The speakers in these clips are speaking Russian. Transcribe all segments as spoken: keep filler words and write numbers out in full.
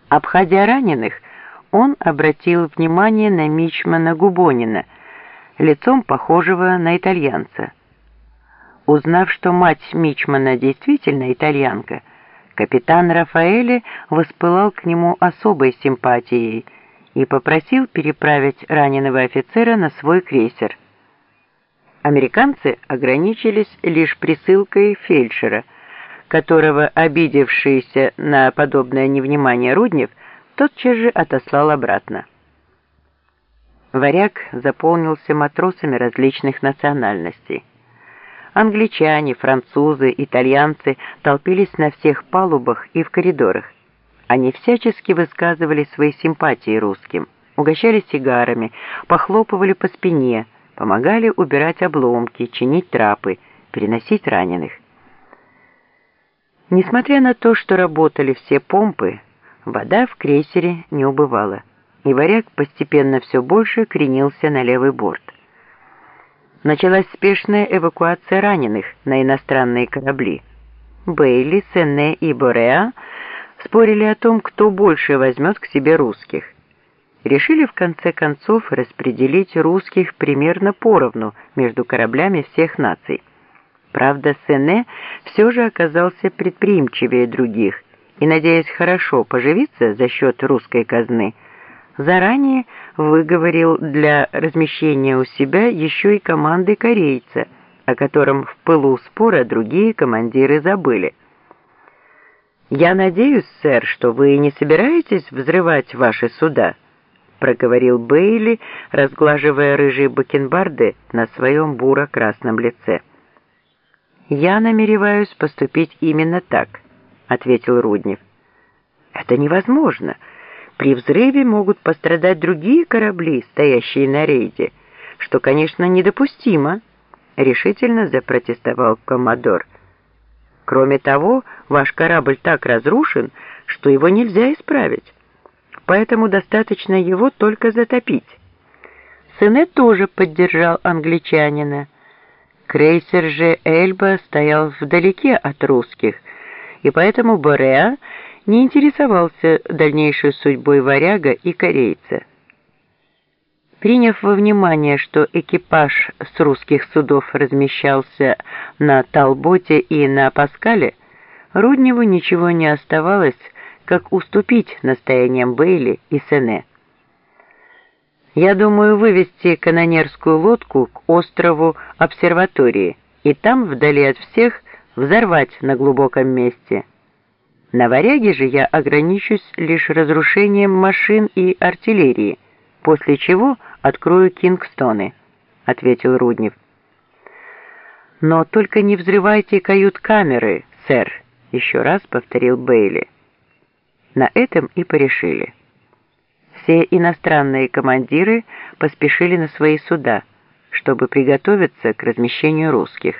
Обходя раненых, он обратил внимание на мичмана Губонина, лицом похожего на итальянца. Узнав, что мать мичмана действительно итальянка, капитан Рафаэле воспылал к нему особой симпатией и попросил переправить раненого офицера на свой крейсер. Американцы ограничились лишь присылкой фельдшера, которого, обидевшийся на подобное невнимание Руднев, тотчас же отослал обратно. Варяг заполнился матросами различных национальностей. Англичане, французы, итальянцы толпились на всех палубах и в коридорах. Они всячески высказывали свои симпатии русским, угощали сигарами, похлопывали по спине, помогали убирать обломки, чинить трапы, переносить раненых. Несмотря на то, что работали все помпы, вода в крейсере не убывала, и варяг постепенно все больше кренился на левый борт. Началась спешная эвакуация раненых на иностранные корабли. Бейли, Сене и Бореа спорили о том, кто больше возьмет к себе русских. Решили в конце концов распределить русских примерно поровну между кораблями всех наций. Правда, Сене все же оказался предприимчивее других и, надеясь хорошо поживиться за счет русской казны, заранее выговорил для размещения у себя еще и команды корейца, о котором в пылу спора другие командиры забыли. «Я надеюсь, сэр, что вы не собираетесь взрывать ваши суда», проговорил Бейли, разглаживая рыжие бакенбарды на своем буро-красном лице. «Я намереваюсь поступить именно так», — ответил Руднев. «Это невозможно. При взрыве могут пострадать другие корабли, стоящие на рейде, что, конечно, недопустимо», — решительно запротестовал коммодор. «Кроме того, ваш корабль так разрушен, что его нельзя исправить, поэтому достаточно его только затопить». Сене тоже поддержал англичанина. Крейсер же «Эльба» стоял вдалеке от русских, и поэтому Бореа не интересовался дальнейшей судьбой варяга и корейца. Приняв во внимание, что экипаж с русских судов размещался на Талботе и на Паскале, Рудневу ничего не оставалось, как уступить настояниям Бейли и Сене. «Я думаю вывести канонерскую лодку к острову Обсерватории и там, вдали от всех, взорвать на глубоком месте. На варяге же я ограничусь лишь разрушением машин и артиллерии, после чего открою Кингстоны», — ответил Руднев. «Но только не взрывайте кают-камеры, сэр», — еще раз повторил Бейли. На этом и порешили. Все иностранные командиры поспешили на свои суда, чтобы приготовиться к размещению русских.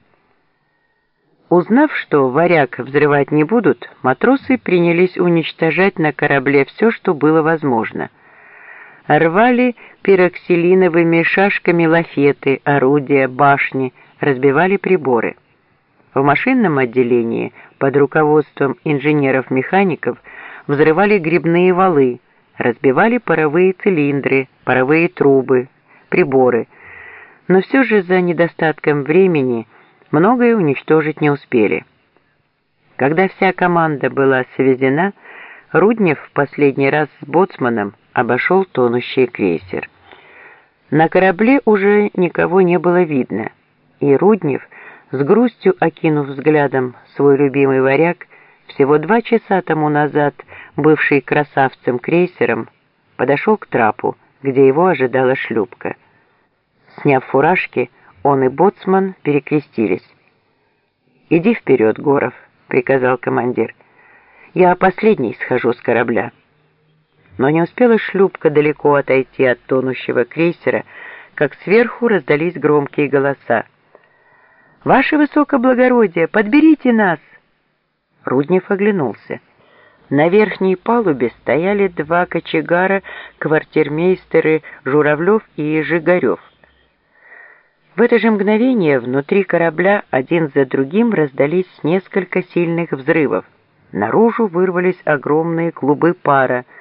Узнав, что варяг взрывать не будут, матросы принялись уничтожать на корабле все, что было возможно. Рвали пироксилиновыми шашками лафеты, орудия, башни, разбивали приборы. В машинном отделении под руководством инженеров-механиков взрывали грибные валы, разбивали паровые цилиндры, паровые трубы, приборы, но все же за недостатком времени многое уничтожить не успели. Когда вся команда была сведена, Руднев в последний раз с боцманом обошел тонущий крейсер. На корабле уже никого не было видно, и Руднев, с грустью окинув взглядом свой любимый варяг, всего два часа тому назад бывший красавцем-крейсером, подошел к трапу, где его ожидала шлюпка. Сняв фуражки, он и боцман перекрестились. «Иди вперед, Горов», — приказал командир. «Я последний схожу с корабля». Но не успела шлюпка далеко отойти от тонущего крейсера, как сверху раздались громкие голоса. «Ваше высокоблагородие, подберите нас!» Руднев оглянулся. На верхней палубе стояли два кочегара, квартирмейстеры Журавлев и Жигарев. В это же мгновение внутри корабля один за другим раздались несколько сильных взрывов, Наружу вырвались огромные клубы пара,